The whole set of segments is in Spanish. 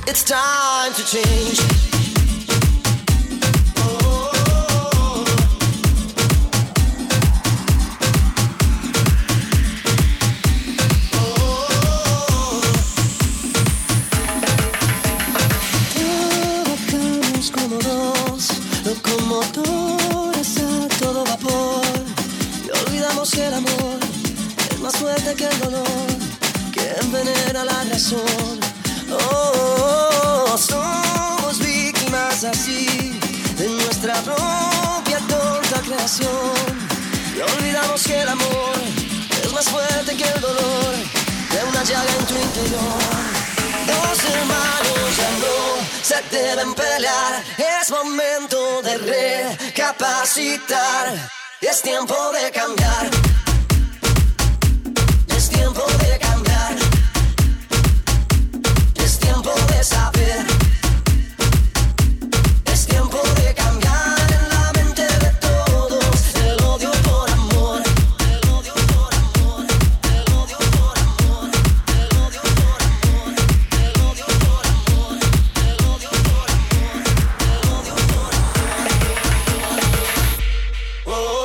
It's time to change. Trabajamos como dos locomotores a todo vapor y olvidamos que el amor es más fuerte que el dolor, que envenena la razón. Somos víctimas así de nuestra propia tonta creación y olvidamos que el amor es más fuerte que el dolor de una llaga en tu interior. Dos hermanos ya no se deben pelear, es momento de recapacitar, es tiempo de cambiar. Es tiempo de cambiar. Es tiempo de saber. Es tiempo de cambiar en la mente de todos el odio por amor. El odio por amor. El odio por amor. El odio por amor. El odio por amor. El odio por amor. El odio por amor.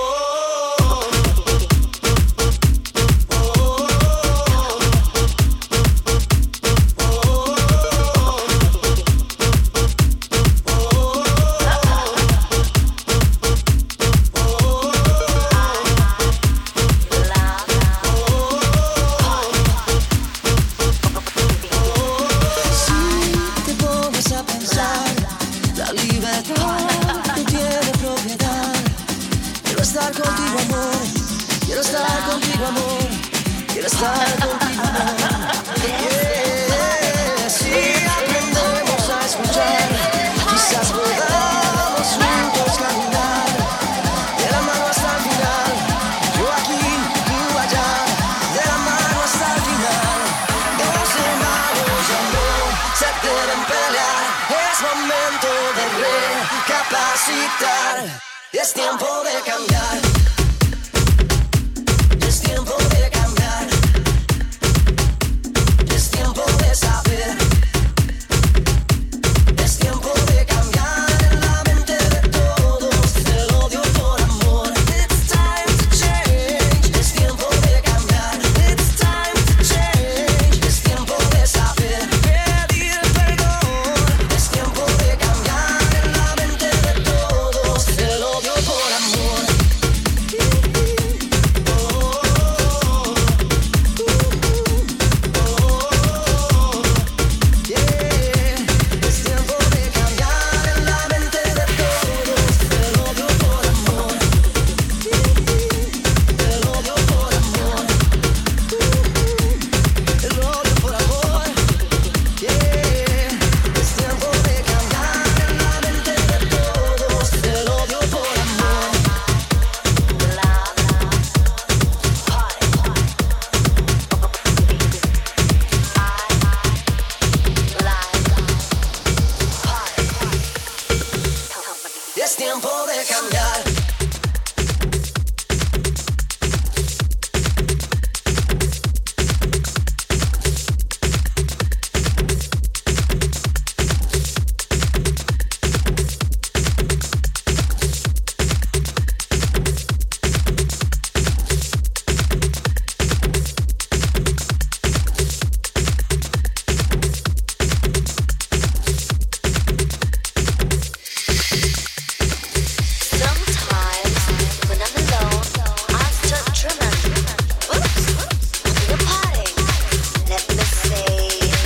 Es tiempo de cambiar. Es tiempo de cambiar. Es tiempo de saber. Es tiempo de cambiar en la mente de todos el odio por amor. It's time to change. Es tiempo de cambiar. It's time to change. Es tiempo de saber. Pedir perdón. Es tiempo de cambiar en la mente de todos el odio por amor. Es tiempo de cambiar en la mente de todos el odio por amor. El odio por amor. El odio por amor. Es tiempo de cambiar en la mente de todos el odio por amor. Es tiempo de cambiar. Sometimes when I'm alone, I start dreaming. Oops, having a party. Let me say,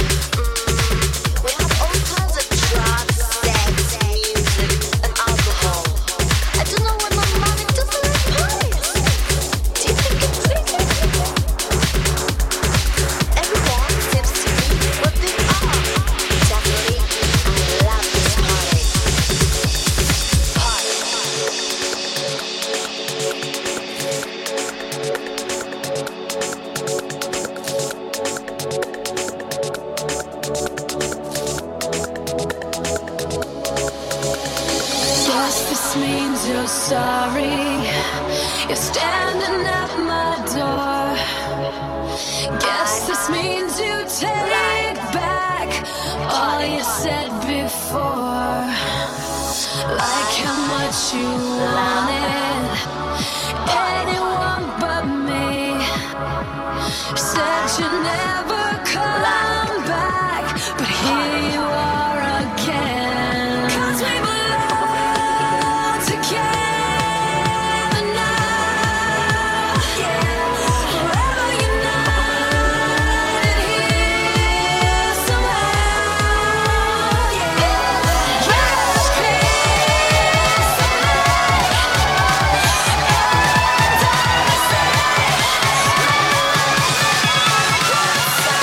we have all kinds of drugs, sex, music, and alcohol. I don't know why my mommy doesn't like parties. Do you think it's crazy? Everyone seems to be what they are. Definitely, I love this party. Guess this means you're sorry. You're standing at my door. Guess this means you take back all you said before, like how much you wanted anyone but me. Said you'd never come back, but here you are again. 'Cause we belong together now, yeah. Forever united here somehow, yeah. Yes, peace of mind, and I say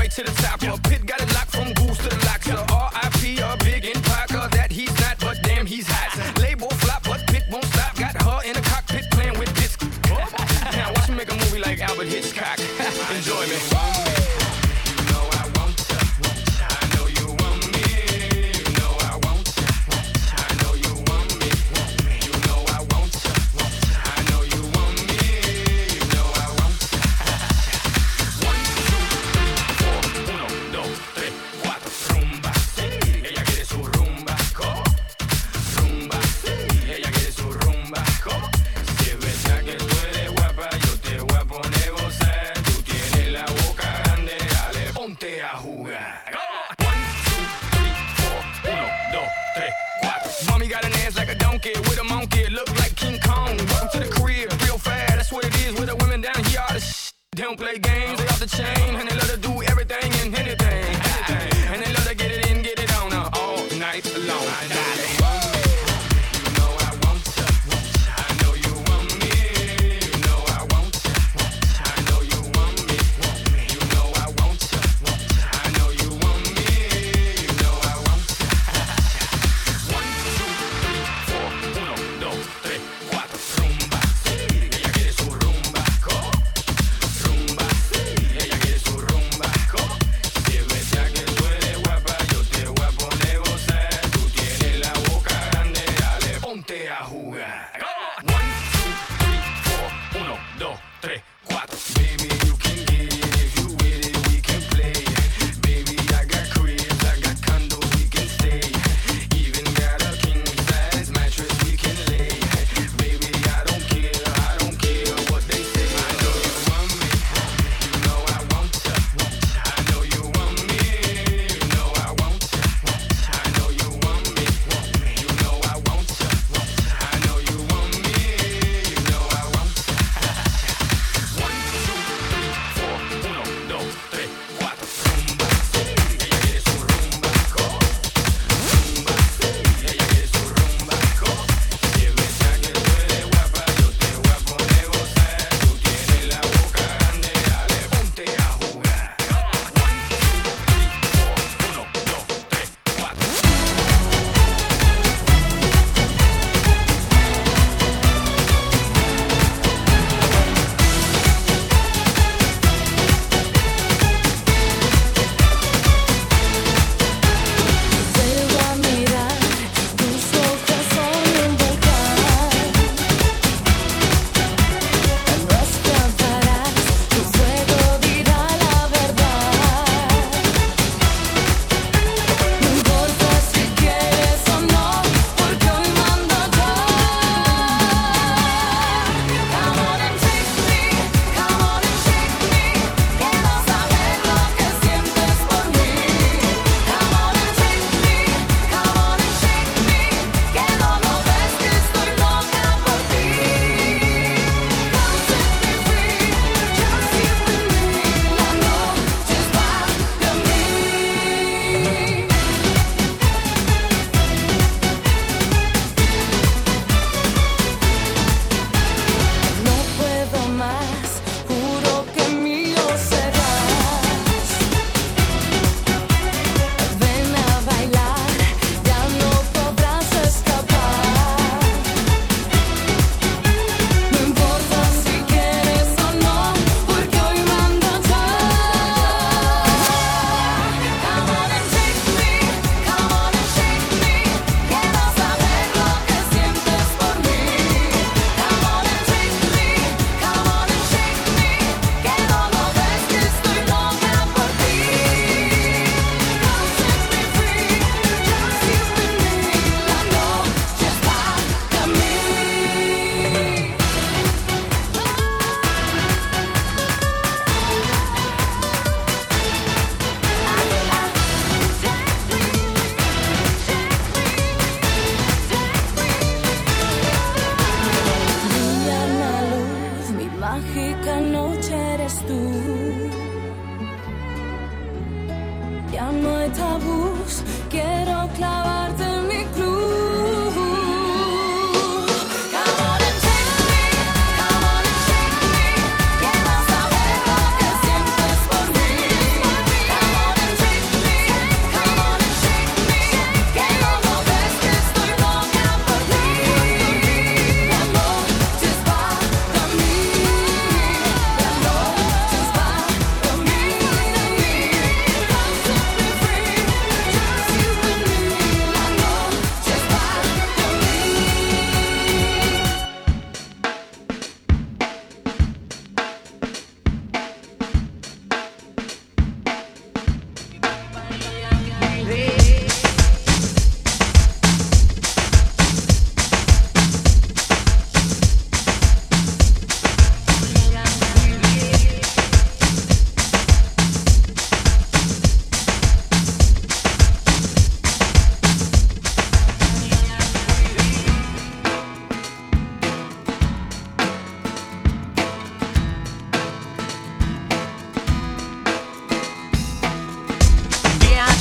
way to the top. Pit got it locked from goose to the locks. R.I.P. a big impact that he's not, but damn he's hot. Label flop, but Pit won't stop. Got her in the cockpit playing with this. Now watch me make a movie like Albert Hitchcock. Enjoy me. Don't play games, they off the chain, and they love to do everything and anything. And they love to get it in, get it on all night long.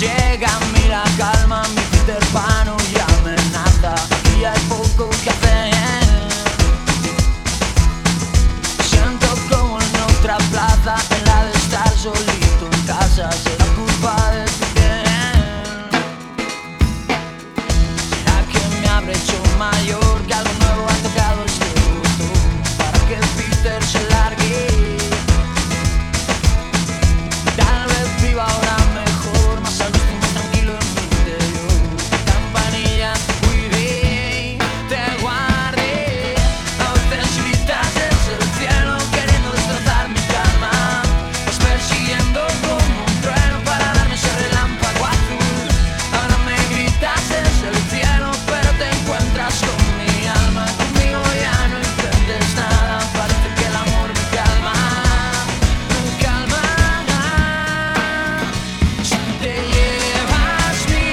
llega a mí la calma, mi Peter Pan y amenaza. Aquí hay poco que hacer. Siento como en otra plaza, en la de estar solito en casa, será culpa de tu bien. ¿Será que me habré hecho mayor, que algo nuevo ha tocado este botón para que Peter se largue? Tal vez viva ahora mejor, más a gusto y más tranquilo en mi interior. Campanilla, te cuidé, te guardé. A veces gritas desde el cielo queriendo destrozar mi calma. Vas persiguiendo como un trueno para darme ese relámpago azul. Ahora me gritas desde el cielo, pero te encuentras con mi alma. Conmigo ya no entiendes nada, parece que el amor me calma. Me calma. Si te llevas mi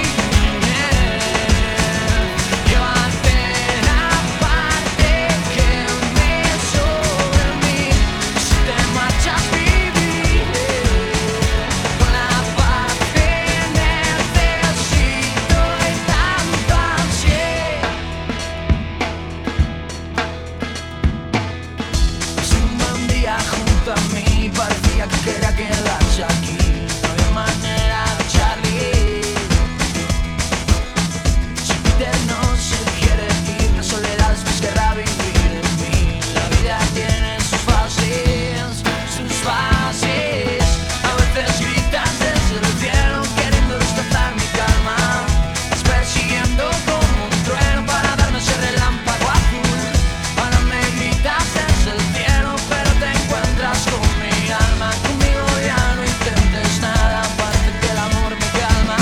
piel, llévate la parte que me sobre mí. Si te marchas viviré con la paz que necesito y tanto ansié. Es un buen día junto a mí, parecía que quería quedarse aquí. No había manera de echarle. Si Peter no se quiere ir, la soledad después querrá vivir en mí. La vida tiene sus fases, sus fases. A veces gritas desde el cielo queriendo destrozar mi calma. Vas persiguiendo como un trueno para darme ese relámpago azul. Ahora me gritas desde el cielo, pero te encuentras con mi alma. Conmigo ya no intentes nada, parece que el amor me calma.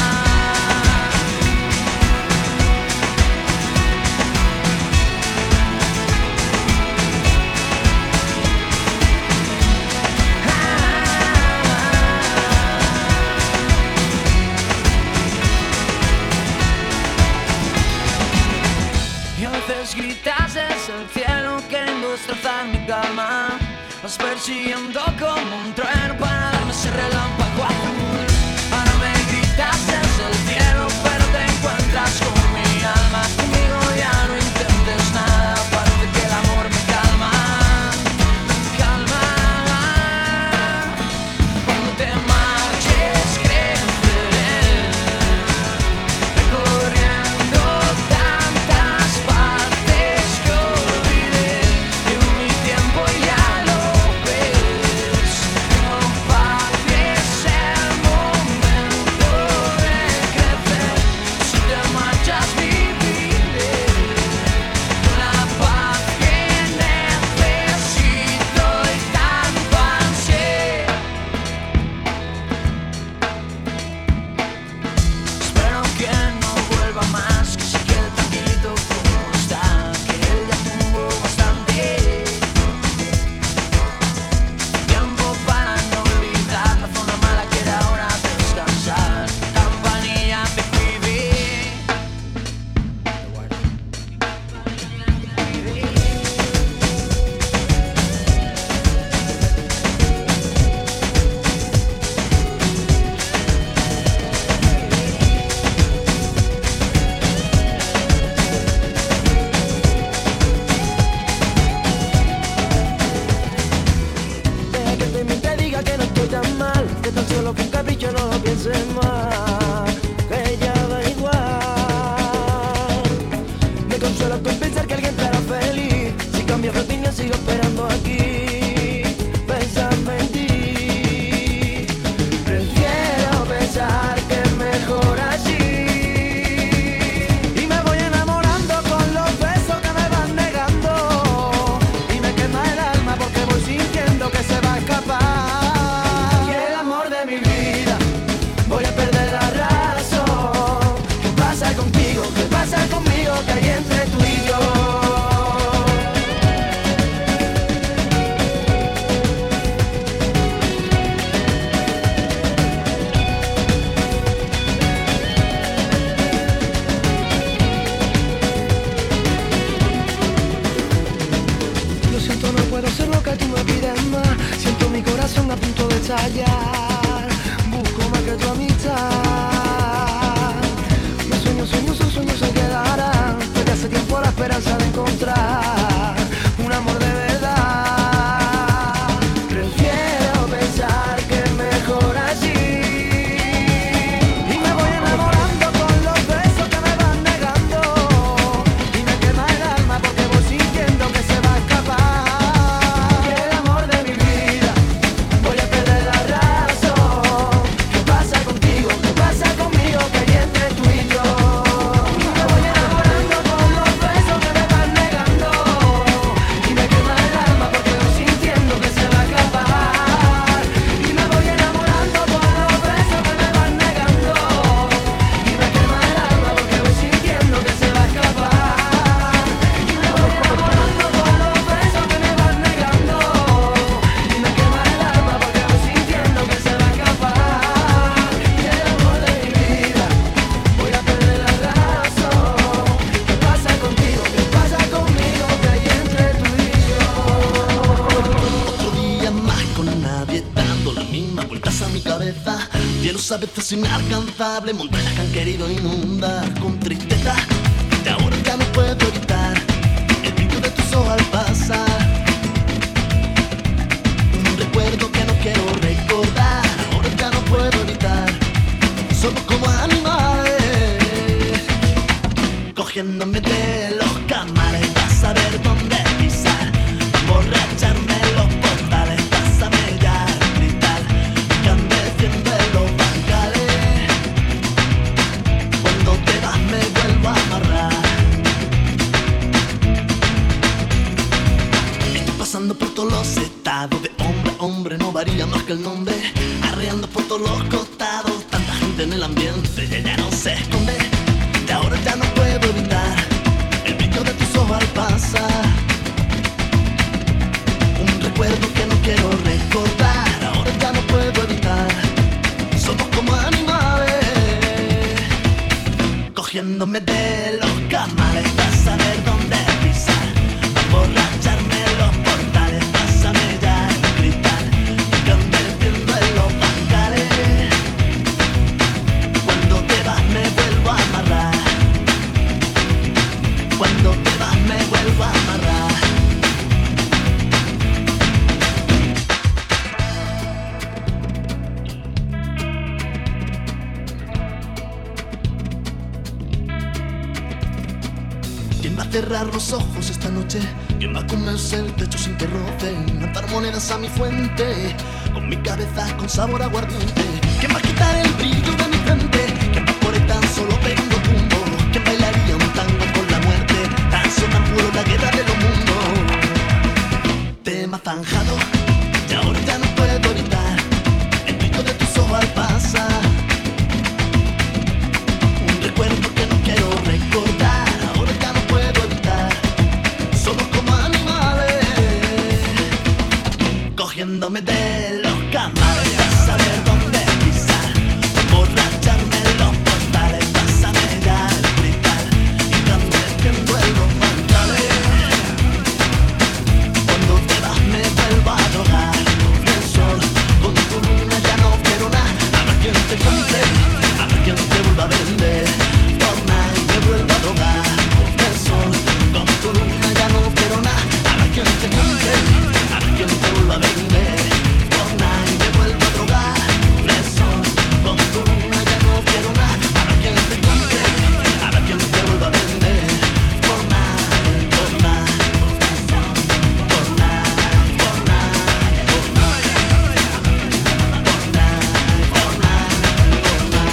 Y a veces gritas desde el cielo queriendo destrozar mi calma. Vas persiguiendo como un trueno para darme ese relámpago azul. Ahora me gritas desde el cielo, pero te encuentras con mi alma. Conmigo ya no intentes nada, parece que el amor me calma. Me calma. Cuando te marches creceré, recorriendo tantas partes que olvidé. En mi tiempo ya lo ves, no pares el momento de crecer. Si te marchas viviré con la paz que necesito y tanto ansié. Espero que no vuelva más, que se quede tranquilito como está, que él ya tuvo bastante tiempo para no olvidar la zona mala que era hora de descansar. Campanilla, te cuidé. Deja que te mienta y diga que no estoy tan mal, que tan solo fue un capricho, no lo pienses más, que ya da igual. Me consuelo con pensar que alguien te hará feliz. Si cambias de opinión sigo esperando aquí, pensando en ti. Prefiero pensar que es mejor así. Y me voy enamorando con los besos que me van negando. Y me quema el alma porque voy sintiendo que se va a escapar. Y el amor de mi vida, voy a perder la razón. ¿Qué pasa contigo? ¿Qué pasa conmigo? Que hay entre tú y yo. sueños a veces inalcanzables, montañas que han querido inundar con tristeza, y ahora ya no puedo evitar el brillo de tus ojos al pasar. Un recuerdo que no quiero recordar, ahora ya no puedo evitar. Somos como animales, cogiéndome de los camales, para saber dónde pisar, emborracharme en los portales, pásame ya, gritar, que ande defiendo en los bancales. Cuando te vas me vuelvo a amarrar. Estoy pasando por todos los estados, de hombre a hombre no varía más que el nombre, arreando por todos los costados, tanta gente en el ambiente y ella no se esconde. De ahora ya no puedo evitar el brillo de tus ojos al pasar. Un recuerdo que no quiero recordar, ahora ya no puedo evitar. Somos como animales, cogiéndome de los camales, para saber dónde pisar, emborracharme en los portales, pásame ya, gritar, que ande viendo en los bancales. Cuando te vas me vuelvo a amarrar, cuando te vas me vuelvo a amarrar. ¿Quién va a cerrar los ojos esta noche? ¿Quién va a comerse el techo sin que rocen? Lanzar monedas a mi fuente, con mi cabeza con sabor aguardiente. ¿Quién va a quitar el brillo de mi frente? ¿Quién va por ahí tan solo pegando tumbo? ¿Quién bailaría un tango con la muerte? Tan solo tan puro la guerra de los mundos. Tema zanjado, y ahora ya no puedo evitar el brillo de tus ojos al pasar. Un recuerdo que no quiero recordar, ahora ya no puedo evitar. Somos como animales, cogiéndome de los camales, para saber dónde pisar, emborracharme en los portales, pásame ya, gritar, y ande viendo en los bancales. Cuando te vas me vuelvo a drogar, con el sol, con tu luna ya no quiero nada. Habrá quien te compre, habrá quien te vuelva a vender, por nada y me vuelvo a drogar, con el sol, con tu luna ya no quiero nada. Habrá quien te compre, habrá quien te vuelva a vender, por nada y me vuelvo a drogar, con el sol, con tu luna ya no quiero nada. Habrá quien te compre, habrá quien te vuelva a vender, por nada, por nada, por nada, por nada, por nada, por nada, por nada, por nada.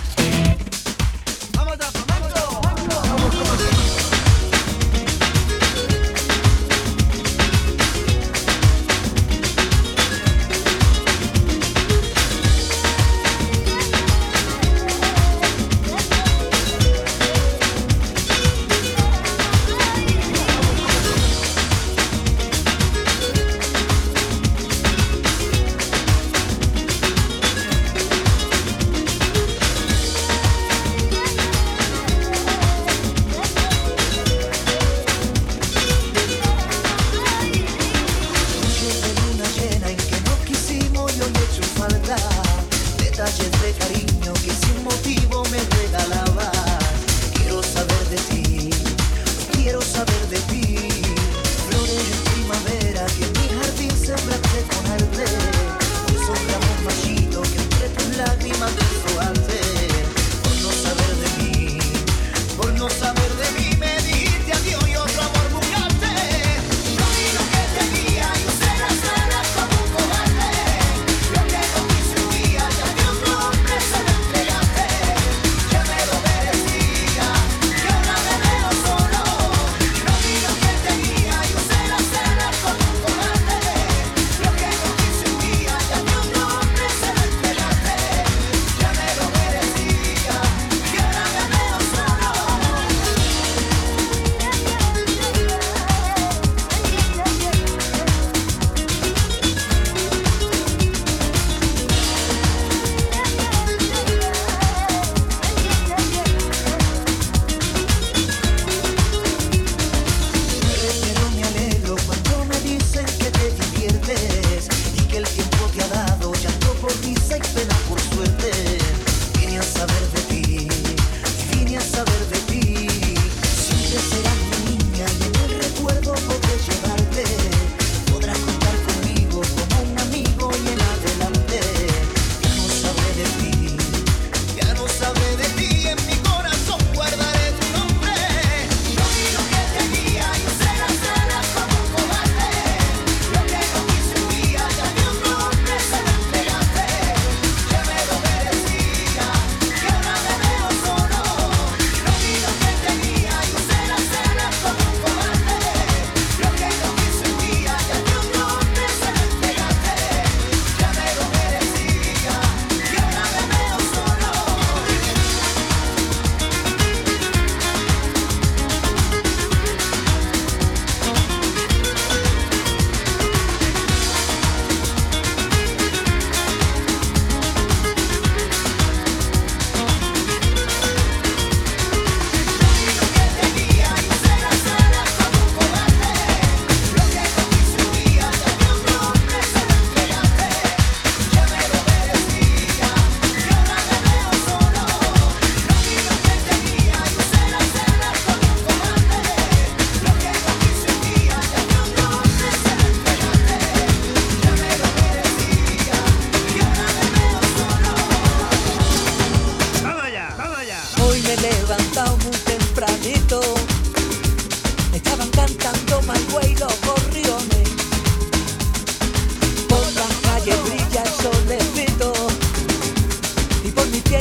Noche de luna llena en que no quisimos y hoy he hecho falta detalles de cariño que sin motivo me regalabas. Quiero saber de ti, quiero saber de ti. Flores en primavera que en mi jardín sembraste con arte. Hoy son ramos marchitos que entre tus lágrimas quiso hacer. Por no saber de mí, por no saber de mí, me dijiste adiós y otro amor buscaste. Yo vi lo que tenía y usé las alas como un cobarde. Lo que no quise un día, ya que otro hombre se lo entregaste.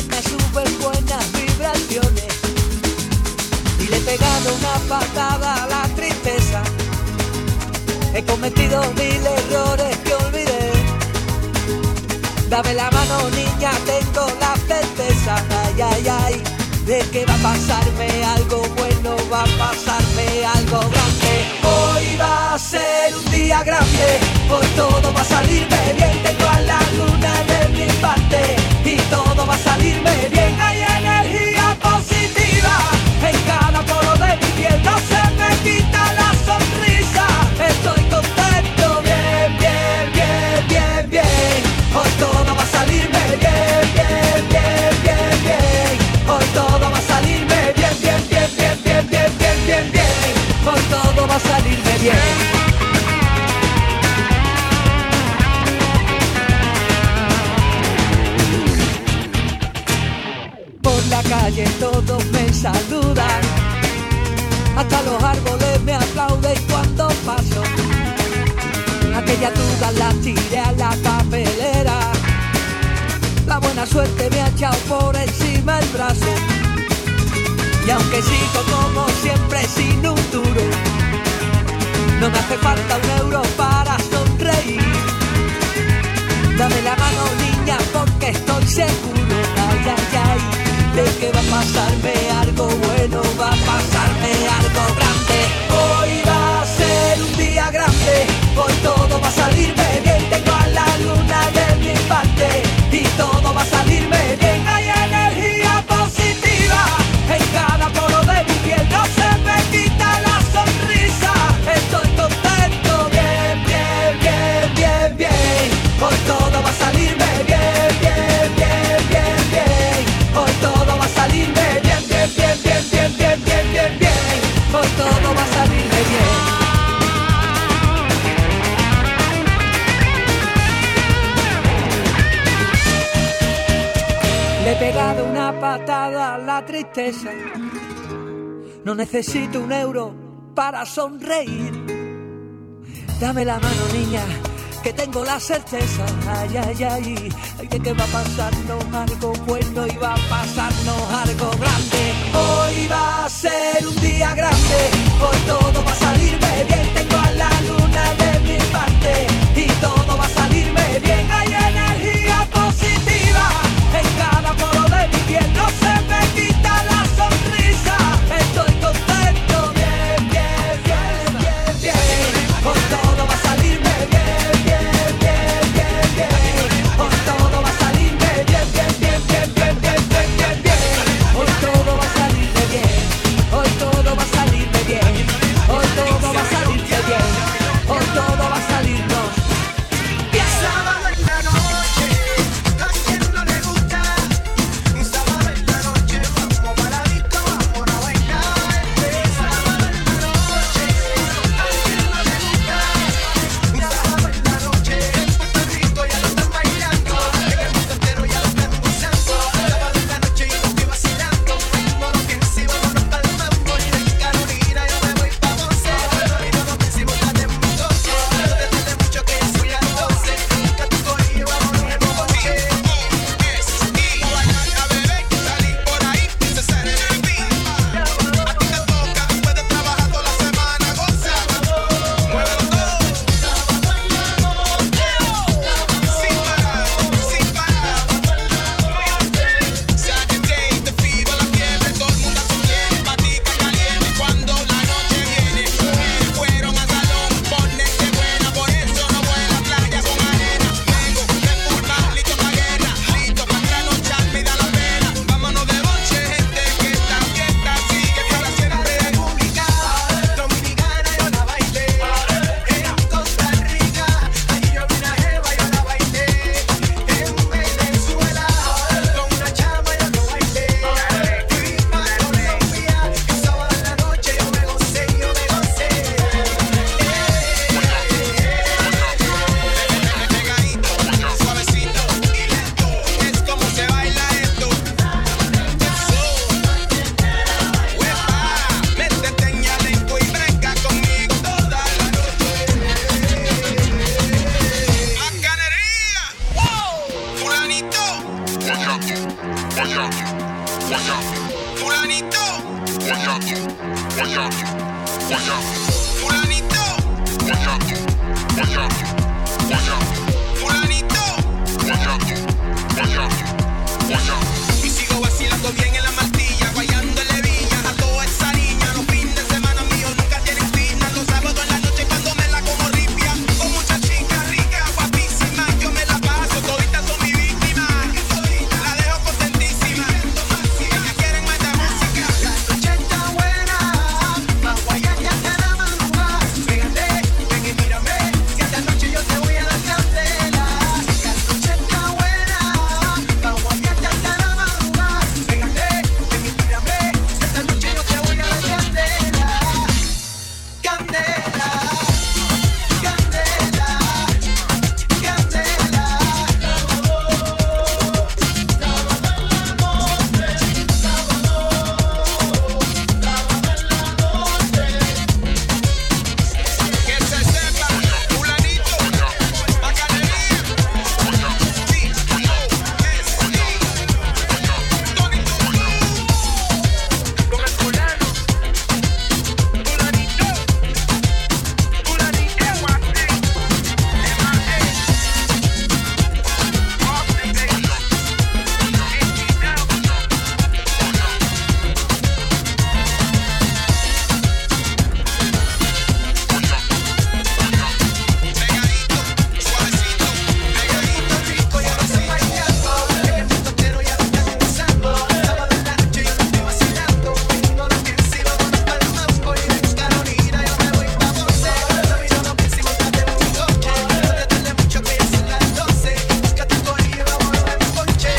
llena súper buenas vibraciones. Y le he pegado una patada a la tristeza. He cometido 1000 errores que olvidé. Dame la mano, niña, tengo la certeza, ay, ay, ay, de que va a pasarme algo bueno, va a pasarme algo grande. Hoy va a ser un día grande, hoy todo va a salirme bien. Tengo a la luna de mi parte y todo va a salirme bien. Hay energía positiva en cada poro de mi piel, no se me quita la sonrisa. Estoy contento, bien, bien, bien, bien, bien. Hoy todo va a salirme bien, bien, bien, bien, bien. Hoy todo va a salirme bien, bien, bien, bien, bien, bien, bien, bien, bien. Hoy todo va a salirme bien. Por la calle todos me saludan, hasta los árboles me aplauden cuando paso. Aquellas dudas las tiré a la papelera, la buena suerte me ha echado por encima el brazo. Y aunque sigo como siempre sin un duro, no me hace falta un euro para sonreír. Dame la mano, niña, porque estoy seguro, ay, ay, ay, de que va a pasarme algo bueno, va a pasarme algo grande. Hoy va a ser un día grande, hoy todo va a salirme bien. Tengo a la luna de mi parte y todo va a salirme bien. Hay energía positiva en cada poro de mi piel, no se me quita la sonrisa. Estoy contento, bien, bien, bien, bien, bien. Hoy todo va a salirme bien, bien, bien, bien, bien. Hoy todo va a salirme bien, bien, bien, bien, bien, bien, bien, bien, bien. Hoy todo va a salirme bien. Le he pegado una patada a la tristeza. No necesito un euro para sonreír. Dame la mano, niña, que tengo la certeza, ay, ay, ay, ay, de que va a pasarnos algo bueno y va a pasarnos algo grande. Hoy va a ser un día grande, hoy todo va a salirme bien. Tengo a la luna de mi parte y todo va a salirme bien. Hay energía positiva en cada poro de mi piel, no se me quita la sonrisa. Estoy contento, bien, bien, bien, bien, bien. Hoy todo va a salirme bien, bien, bien, bien, bien. Hoy todo va a salirme bien, bien, bien, bien, bien, bien, bien, bien, bien. Hoy todo va a salirme bien, hoy todo va a salirme bien. Y sigo vacilando bien en la martilla, guayándole villa a toda esa niña. Los fines de semana míos nunca tienen fina. Los sábados en la noche cuando me la como ripia. Con muchas chicas ricas, guapísimas, yo me la paso, toditas son mi víctima. La dejo contentísima. Ellas quieren más de música. La noche está buena, más guayas que hasta la madrugada. Fíjate, ven y mírame, que esta noche yo te voy a dar candela. La noche está buena, más guayas que hasta la madrugada. Fíjate, ven y mírame, que esta noche yo te voy a dar candela. Candela, candela, candela. Que se sepa, fulanito, bacanería. Con el fulano, fulanito, fulanito, pegadito, suavecito, pegadito, rico, ya lo sé bailando. El totero ya lo está empezando. Sábado en la noche yo no estoy vacilando. No lo pienso y vámonos para el mambo. Y de Carolina yo me voy pa' Ponce. Mami, no lo pienso y búscate un coche. No te tardes mucho que ya son las 12. Búscate un corillo y vámonos en un coche.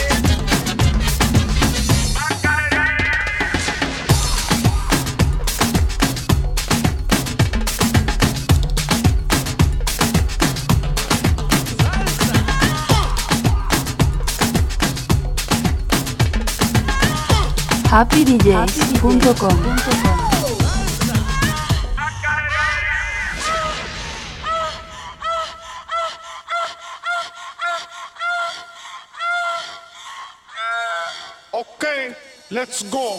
happydjs.com. Okay, let's go.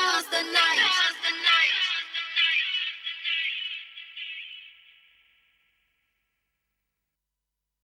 dance the night.